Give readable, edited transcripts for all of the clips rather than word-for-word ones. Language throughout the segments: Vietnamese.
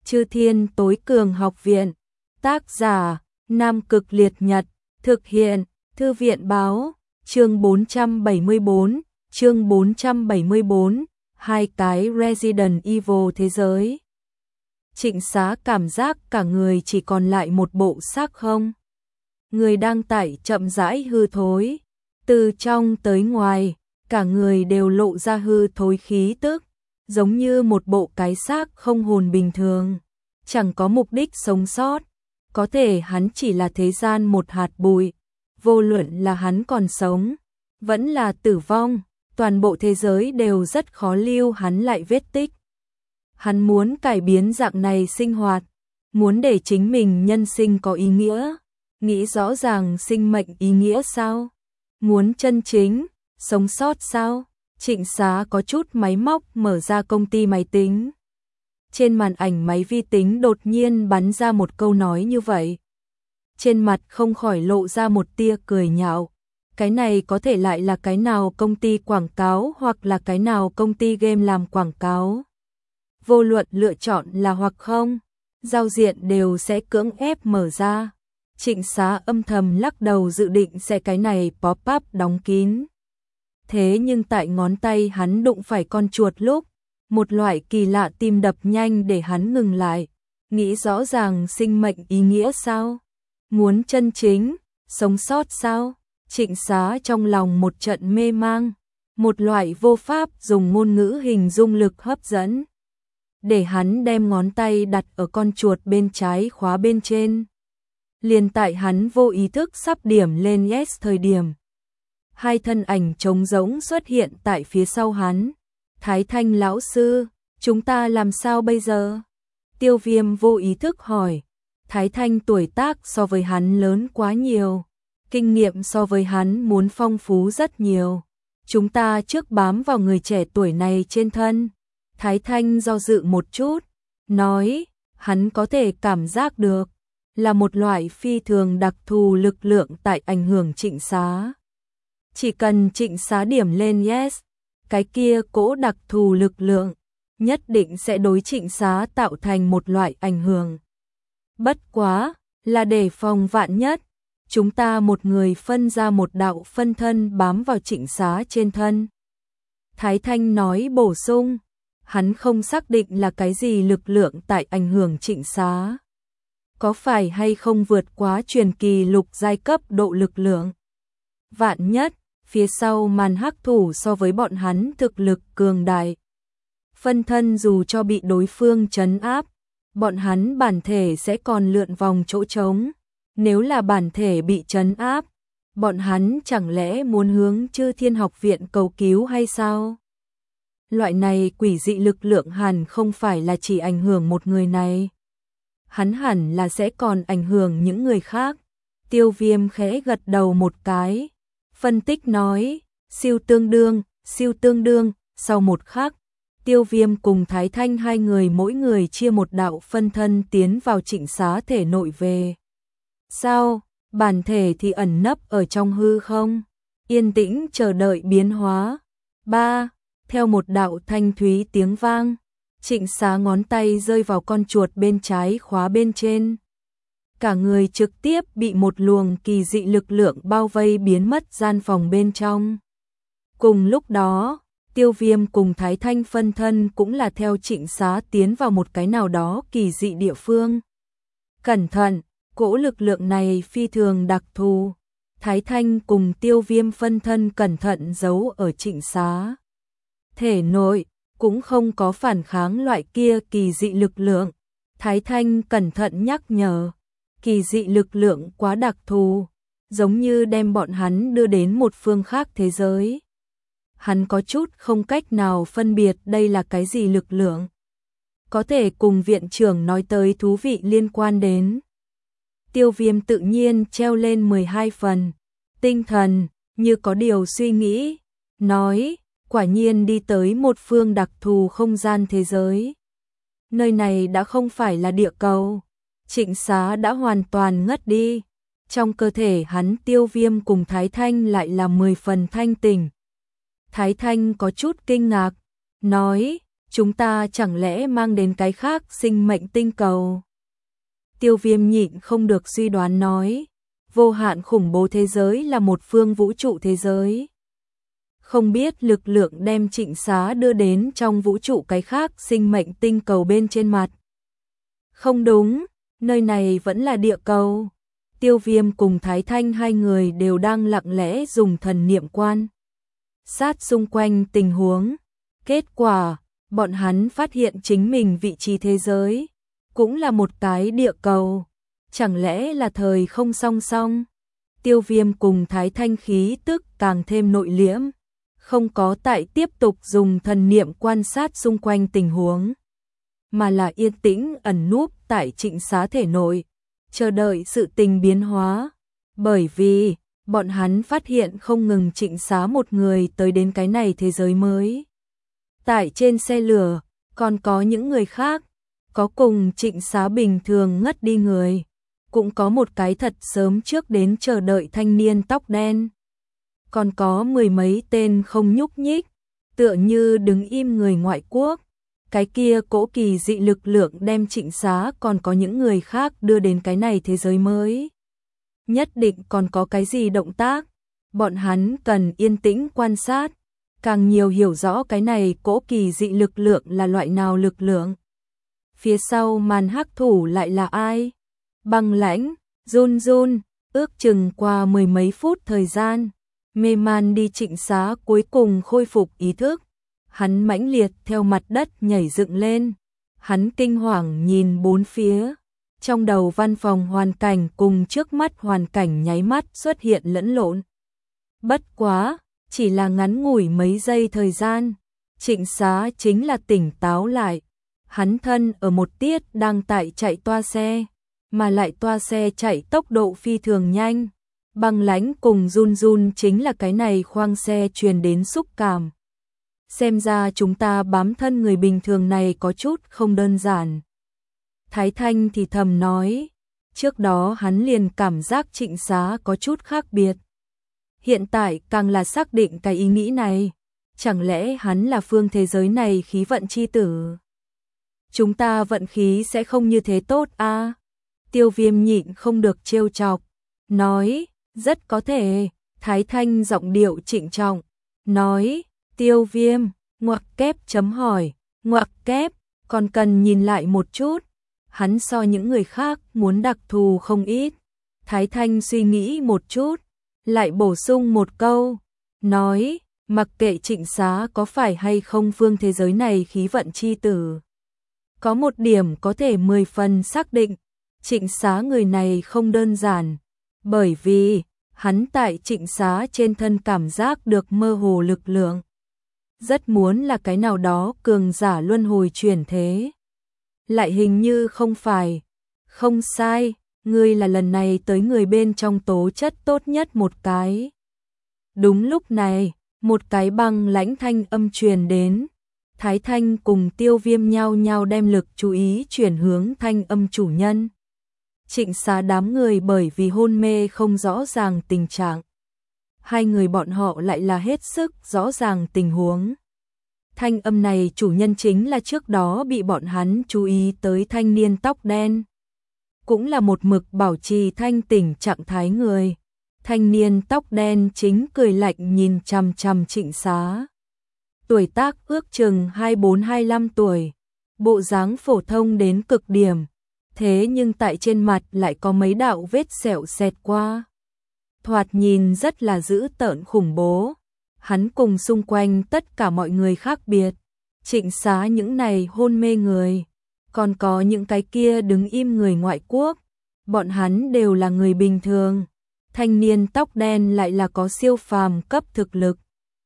Chư Thiên Tối Cường Học Viện. Tác giả: Nam Cực Liệt Nhật. Thực hiện: Thư viện báo. Chương 474, hai cái Resident Evil thế giới. Trịnh Xá cảm giác cả người chỉ còn lại một bộ xác không. Người đang tải chậm rãi hư thối. Từ trong tới ngoài, cả người đều lộ ra hư thối khí tức, giống như một bộ cái xác không hồn bình thường, chẳng có mục đích sống sót. Có thể hắn chỉ là thế gian một hạt bụi, vô luận là hắn còn sống, vẫn là tử vong, toàn bộ thế giới đều rất khó lưu hắn lại vết tích. Hắn muốn cải biến dạng này sinh hoạt, muốn để chính mình nhân sinh có ý nghĩa, nghĩ rõ ràng sinh mệnh ý nghĩa sao? Muốn chân chính sống sót sao? Trịnh Xá có chút máy móc mở ra công ty máy tính. Trên màn ảnh máy vi tính đột nhiên bắn ra một câu nói như vậy. Trên mặt không khỏi lộ ra một tia cười nhạo. Cái này có thể lại là cái nào công ty quảng cáo hoặc là cái nào công ty game làm quảng cáo. Vô luận lựa chọn là hoặc không, giao diện đều sẽ cưỡng ép mở ra. Trịnh Xá âm thầm lắc đầu dự định sẽ cái này pop-up đóng kín. Thế nhưng tại ngón tay hắn đụng phải con chuột lúc, một loại kỳ lạ tim đập nhanh để hắn ngừng lại. Nghĩ rõ ràng sinh mệnh ý nghĩa sao? Muốn chân chính sống sót sao? Trịnh Xá trong lòng một trận mê mang, một loại vô pháp dùng ngôn ngữ hình dung lực hấp dẫn. Để hắn đem ngón tay đặt ở con chuột bên trái khóa bên trên. Liền tại hắn vô ý thức sắp điểm lên yes thời điểm. Hai thân ảnh trống rỗng xuất hiện tại phía sau hắn. Thái Thanh lão sư, chúng ta làm sao bây giờ? Tiêu Viêm vô ý thức hỏi. Thái Thanh tuổi tác so với hắn lớn quá nhiều. Kinh nghiệm so với hắn muốn phong phú rất nhiều. Chúng ta trước bám vào người trẻ tuổi này trên thân. Thái Thanh do dự một chút, nói, hắn có thể cảm giác được, là một loại phi thường đặc thù lực lượng tại ảnh hưởng Trịnh Xá. Chỉ cần Trịnh Xá điểm lên yes, cái kia cỗ đặc thù lực lượng, nhất định sẽ đối Trịnh Xá tạo thành một loại ảnh hưởng. Bất quá, là để phòng vạn nhất, chúng ta một người phân ra một đạo phân thân bám vào Trịnh Xá trên thân. Thái Thanh nói bổ sung. Hắn không xác định là cái gì lực lượng tại ảnh hưởng Trịnh Xá. Có phải hay không vượt quá truyền kỳ lục giai cấp độ lực lượng. Vạn nhất, phía sau màn hắc thủ so với bọn hắn thực lực cường đại. Phân thân dù cho bị đối phương trấn áp, bọn hắn bản thể sẽ còn lượn vòng chỗ trống. Nếu là bản thể bị trấn áp, bọn hắn chẳng lẽ muốn hướng Chư Thiên Học Viện cầu cứu hay sao? Loại này quỷ dị lực lượng hẳn không phải là chỉ ảnh hưởng một người này. Hắn hẳn là sẽ còn ảnh hưởng những người khác. Tiêu Viêm khẽ gật đầu một cái. Phân tích nói, siêu tương đương, sau một khắc. Tiêu Viêm cùng Thái Thanh hai người mỗi người chia một đạo phân thân tiến vào Trịnh Xá thể nội về. Sao, bản thể thì ẩn nấp ở trong hư không? Yên tĩnh chờ đợi biến hóa. 3. Theo một đạo thanh thúy tiếng vang, Trịnh Xá ngón tay rơi vào con chuột bên trái khóa bên trên. Cả người trực tiếp bị một luồng kỳ dị lực lượng bao vây biến mất gian phòng bên trong. Cùng lúc đó, Tiêu Viêm cùng Thái Thanh phân thân cũng là theo Trịnh Xá tiến vào một cái nào đó kỳ dị địa phương. Cẩn thận, cỗ lực lượng này phi thường đặc thù. Thái Thanh cùng Tiêu Viêm phân thân cẩn thận giấu ở Trịnh Xá thể nội, cũng không có phản kháng loại kia kỳ dị lực lượng. Thái Thanh cẩn thận nhắc nhở, kỳ dị lực lượng quá đặc thù, giống như đem bọn hắn đưa đến một phương khác thế giới. Hắn có chút không cách nào phân biệt đây là cái gì lực lượng. Có thể cùng viện trưởng nói tới thú vị liên quan đến. Tiêu Viêm tự nhiên treo lên 12 phần, tinh thần, như có điều suy nghĩ, nói, quả nhiên đi tới một phương đặc thù không gian thế giới. Nơi này đã không phải là địa cầu. Trịnh Xá đã hoàn toàn ngất đi. Trong cơ thể hắn Tiêu Viêm cùng Thái Thanh lại là 10 phần thanh tỉnh. Thái Thanh có chút kinh ngạc, nói, chúng ta chẳng lẽ mang đến cái khác sinh mệnh tinh cầu? Tiêu Viêm nhịn không được suy đoán nói, vô hạn khủng bố thế giới là một phương vũ trụ thế giới. Không biết lực lượng đem Trịnh Xá đưa đến trong vũ trụ cái khác sinh mệnh tinh cầu bên trên mặt. Không đúng, nơi này vẫn là địa cầu. Tiêu Viêm cùng Thái Thanh hai người đều đang lặng lẽ dùng thần niệm quan sát xung quanh tình huống. Kết quả, bọn hắn phát hiện chính mình vị trí thế giới cũng là một cái địa cầu. Chẳng lẽ là thời không song song? Tiêu Viêm cùng Thái Thanh khí tức càng thêm nội liễm, không có tại tiếp tục dùng thần niệm quan sát xung quanh tình huống, mà là yên tĩnh ẩn núp tại Trịnh Xá thể nội, chờ đợi sự tình biến hóa. Bởi vì, bọn hắn phát hiện không ngừng Trịnh Xá một người tới đến cái này thế giới mới. Tại trên xe lửa, còn có những người khác, có cùng Trịnh Xá bình thường ngất đi người, cũng có một cái thật sớm trước đến chờ đợi thanh niên tóc đen. Còn có mười mấy tên không nhúc nhích, tựa như đứng im người ngoại quốc. Cái kia cỗ kỳ dị lực lượng đem Trịnh Xá còn có những người khác đưa đến cái này thế giới mới. Nhất định còn có cái gì động tác, bọn hắn cần yên tĩnh quan sát, càng nhiều hiểu rõ cái này cỗ kỳ dị lực lượng là loại nào lực lượng. Phía sau màn hắc thủ lại là ai? Băng Lãnh, run run, ước chừng qua mười mấy phút thời gian, mê man đi Trịnh Xá cuối cùng khôi phục ý thức. Hắn mãnh liệt theo mặt đất nhảy dựng lên, hắn kinh hoàng nhìn bốn phía, trong đầu văn phòng hoàn cảnh cùng trước mắt hoàn cảnh nháy mắt xuất hiện lẫn lộn. Bất quá, chỉ là ngắn ngủi mấy giây thời gian, Trịnh Xá chính là tỉnh táo lại. Hắn thân ở một tiết đang tại chạy toa xe, mà lại toa xe chạy tốc độ phi thường nhanh. Băng Lãnh cùng run run chính là cái này khoang xe truyền đến xúc cảm. Xem ra chúng ta bám thân người bình thường này có chút không đơn giản. Thái Thanh thì thầm nói, trước đó hắn liền cảm giác Trịnh Xá có chút khác biệt. Hiện tại càng là xác định cái ý nghĩ này, chẳng lẽ hắn là phương thế giới này khí vận chi tử? Chúng ta vận khí sẽ không như thế tốt à? Tiêu Viêm nhịn không được trêu chọc, nói, rất có thể. Thái Thanh giọng điệu trịnh trọng, nói, Tiêu Viêm, ngoặc kép chấm hỏi, ngoặc kép, còn cần nhìn lại một chút. Hắn so những người khác muốn đặc thù không ít. Thái Thanh suy nghĩ một chút, lại bổ sung một câu, nói, mặc kệ Trịnh Xá có phải hay không phương thế giới này khí vận chi tử. Có một điểm có thể 10 phần xác định, Trịnh Xá người này không đơn giản, bởi vì hắn tại Trịnh Xá trên thân cảm giác được mơ hồ lực lượng. Rất muốn là cái nào đó cường giả luân hồi chuyển thế. Lại hình như không phải. Không sai, ngươi là lần này tới người bên trong tố chất tốt nhất một cái. Đúng lúc này, một cái Băng Lãnh thanh âm truyền đến. Thái Thanh cùng Tiêu Viêm nhau nhau đem lực chú ý chuyển hướng thanh âm chủ nhân. Trịnh Xá đám người bởi vì hôn mê không rõ ràng tình trạng. Hai người bọn họ lại là hết sức rõ ràng tình huống. Thanh âm này chủ nhân chính là trước đó bị bọn hắn chú ý tới thanh niên tóc đen. Cũng là một mực bảo trì thanh tỉnh trạng thái người. Thanh niên tóc đen chính cười lạnh nhìn chằm chằm Trịnh Xá. Tuổi tác ước chừng 24-25 tuổi. Bộ dáng phổ thông đến cực điểm. Thế nhưng tại trên mặt lại có mấy đạo vết sẹo xẹt qua. Thoạt nhìn rất là dữ tợn khủng bố. Hắn cùng xung quanh tất cả mọi người khác biệt. Trịnh Xá những này hôn mê người. Còn có những cái kia đứng im người ngoại quốc. Bọn hắn đều là người bình thường. Thanh niên tóc đen lại là có siêu phàm cấp thực lực.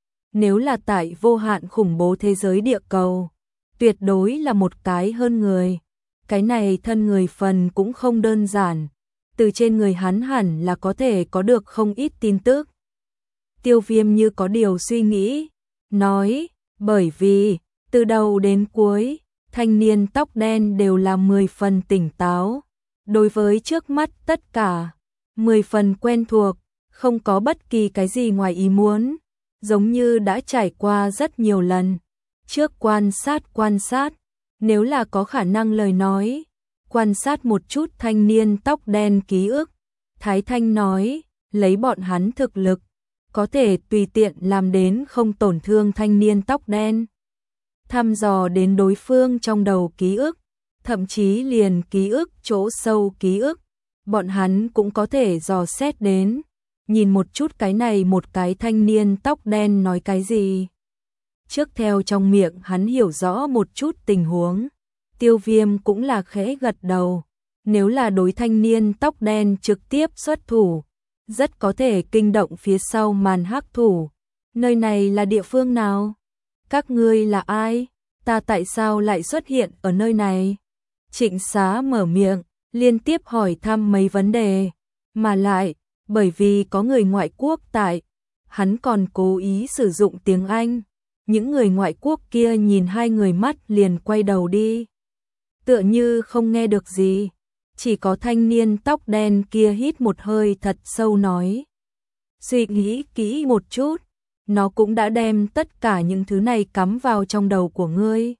Nếu là tại vô hạn khủng bố thế giới địa cầu, tuyệt đối là một cái hơn người. Cái này thân người phần cũng không đơn giản. Từ trên người hắn hẳn là có thể có được không ít tin tức. Tiêu Viêm như có điều suy nghĩ, nói, bởi vì, từ đầu đến cuối, thanh niên tóc đen đều là 10 phần tỉnh táo. Đối với trước mắt tất cả, 10 phần quen thuộc, không có bất kỳ cái gì ngoài ý muốn, giống như đã trải qua rất nhiều lần. Trước quan sát, nếu là có khả năng lời nói, quan sát một chút thanh niên tóc đen ký ức. Thái Thanh nói, lấy bọn hắn thực lực, có thể tùy tiện làm đến không tổn thương thanh niên tóc đen. Thăm dò đến đối phương trong đầu ký ức, thậm chí liền ký ức chỗ sâu ký ức, bọn hắn cũng có thể dò xét đến, nhìn một chút cái này một cái thanh niên tóc đen nói cái gì. Trước theo trong miệng hắn hiểu rõ một chút tình huống, Tiêu Viêm cũng là khẽ gật đầu, nếu là đối thanh niên tóc đen trực tiếp xuất thủ, rất có thể kinh động phía sau màn hắc thủ. Nơi này là địa phương nào? Các ngươi là ai? Ta tại sao lại xuất hiện ở nơi này? Trịnh Xá mở miệng, liên tiếp hỏi thăm mấy vấn đề, mà lại, bởi vì có người ngoại quốc tại, hắn còn cố ý sử dụng tiếng Anh. Những người ngoại quốc kia nhìn hai người mắt liền quay đầu đi, tựa như không nghe được gì. Chỉ có thanh niên tóc đen kia hít một hơi thật sâu nói, suy nghĩ kỹ một chút, nó cũng đã đem tất cả những thứ này cắm vào trong đầu của ngươi.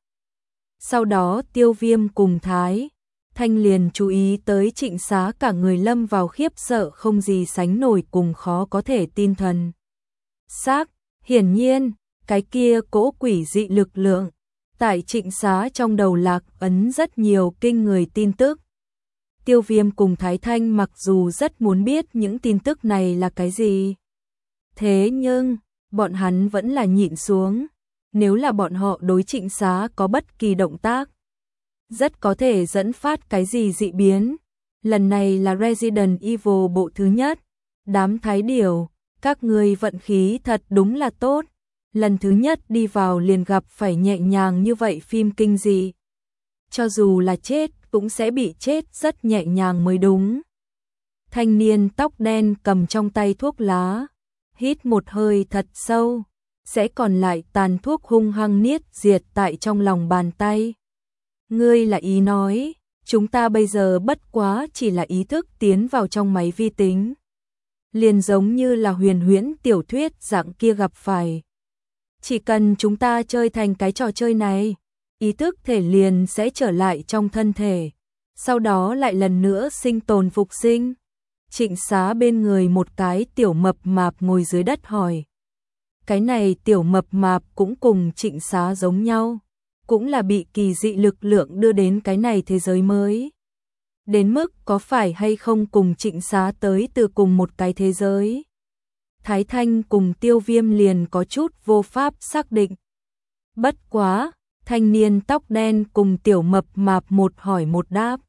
Sau đó Tiêu Viêm cùng Thái Thanh liền chú ý tới Trịnh Xá cả người lâm vào khiếp sợ không gì sánh nổi cùng khó có thể tin thần xác. Hiển nhiên, cái kia cỗ quỷ dị lực lượng tại Trịnh Xá trong đầu lạc ấn rất nhiều kinh người tin tức. Tiêu Viêm cùng Thái Thanh mặc dù rất muốn biết những tin tức này là cái gì, thế nhưng bọn hắn vẫn là nhịn xuống. Nếu là bọn họ đối Trịnh Xá có bất kỳ động tác, rất có thể dẫn phát cái gì dị biến. Lần này là Resident Evil bộ thứ nhất. Đám thái điểu, các ngươi vận khí thật đúng là tốt. Lần thứ nhất đi vào liền gặp phải nhẹ nhàng như vậy phim kinh dị. Cho dù là chết cũng sẽ bị chết rất nhẹ nhàng mới đúng. Thanh niên tóc đen cầm trong tay thuốc lá, hít một hơi thật sâu, sẽ còn lại tàn thuốc hung hăng niết diệt tại trong lòng bàn tay. Ngươi là ý nói, chúng ta bây giờ bất quá chỉ là ý thức tiến vào trong máy vi tính. Liền giống như là huyền huyễn tiểu thuyết dạng kia gặp phải. Chỉ cần chúng ta chơi thành cái trò chơi này, ý thức thể liền sẽ trở lại trong thân thể, sau đó lại lần nữa sinh tồn phục sinh. Trịnh Xá bên người một cái tiểu mập mạp ngồi dưới đất hỏi. Cái này tiểu mập mạp cũng cùng Trịnh Xá giống nhau, cũng là bị kỳ dị lực lượng đưa đến cái này thế giới mới. Đến mức có phải hay không cùng Trịnh Xá tới từ cùng một cái thế giới. Thái Thanh cùng Tiêu Viêm liền có chút vô pháp xác định. Bất quá, thanh niên tóc đen cùng tiểu mập mạp một hỏi một đáp.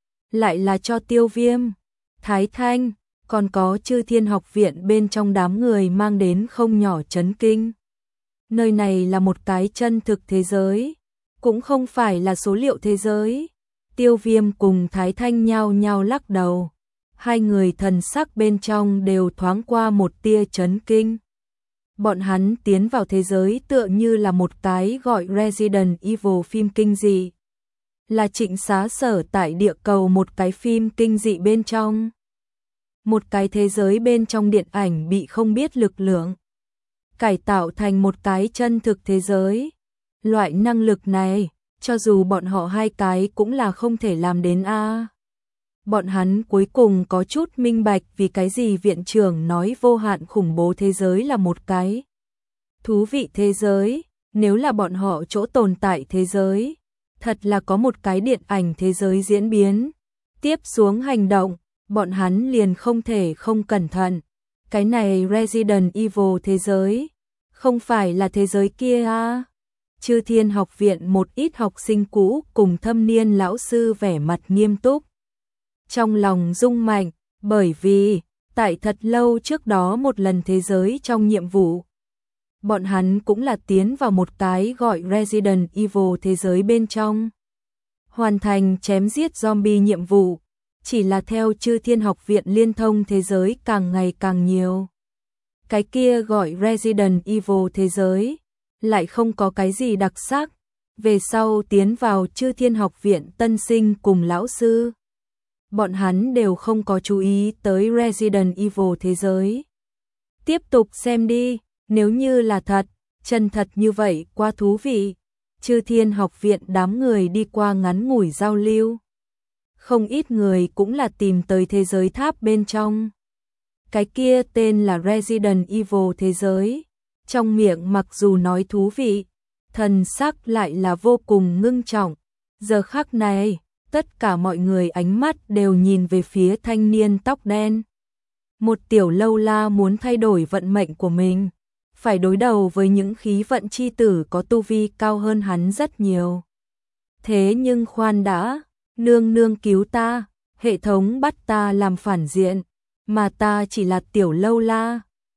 Lại là cho Tiêu Viêm, Thái Thanh, còn có Chư Thiên Học Viện bên trong đám người mang đến không nhỏ chấn kinh. Nơi này là một cái chân thực thế giới, cũng không phải là số liệu thế giới. Tiêu Viêm cùng Thái Thanh nhao nhao lắc đầu. Hai người thần sắc bên trong đều thoáng qua một tia chấn kinh. Bọn hắn tiến vào thế giới tựa như là một cái gọi Resident Evil phim kinh dị. Là Trịnh Xá sở tại địa cầu một cái phim kinh dị bên trong. Một cái thế giới bên trong điện ảnh bị không biết lực lượng cải tạo thành một cái chân thực thế giới. Loại năng lực này, cho dù bọn họ hai cái cũng là không thể làm đến a. Bọn hắn cuối cùng có chút minh bạch vì cái gì viện trưởng nói vô hạn khủng bố thế giới là một cái thú vị thế giới. Nếu là bọn họ chỗ tồn tại thế giới, thật là có một cái điện ảnh thế giới diễn biến. Tiếp xuống hành động, bọn hắn liền không thể không cẩn thận. Cái này Resident Evil thế giới, không phải là thế giới kia a. Chư Thiên Học Viện một ít học sinh cũ cùng thâm niên lão sư vẻ mặt nghiêm túc. Trong lòng rung mạnh, bởi vì, tại thật lâu trước đó một lần thế giới trong nhiệm vụ, bọn hắn cũng là tiến vào một cái gọi Resident Evil thế giới bên trong. Hoàn thành chém giết zombie nhiệm vụ, chỉ là theo Chư Thiên Học Viện liên thông thế giới càng ngày càng nhiều. Cái kia gọi Resident Evil thế giới, lại không có cái gì đặc sắc. Về sau tiến vào Chư Thiên Học Viện tân sinh cùng lão sư, bọn hắn đều không có chú ý tới Resident Evil thế giới. Tiếp tục xem đi, nếu như là thật, chân thật như vậy quá thú vị. Chư Thiên Học viện đám người đi qua ngắn ngủi giao lưu. Không ít người cũng là tìm tới thế giới tháp bên trong. Cái kia tên là Resident Evil thế giới. Trong miệng mặc dù nói thú vị, thần sắc lại là vô cùng ngưng trọng. Giờ khắc này, tất cả mọi người ánh mắt đều nhìn về phía thanh niên tóc đen. Một tiểu lâu la muốn thay đổi vận mệnh của mình, phải đối đầu với những khí vận chi tử có tu vi cao hơn hắn rất nhiều. Thế nhưng khoan đã, nương nương cứu ta, hệ thống bắt ta làm phản diện, mà ta chỉ là tiểu lâu la.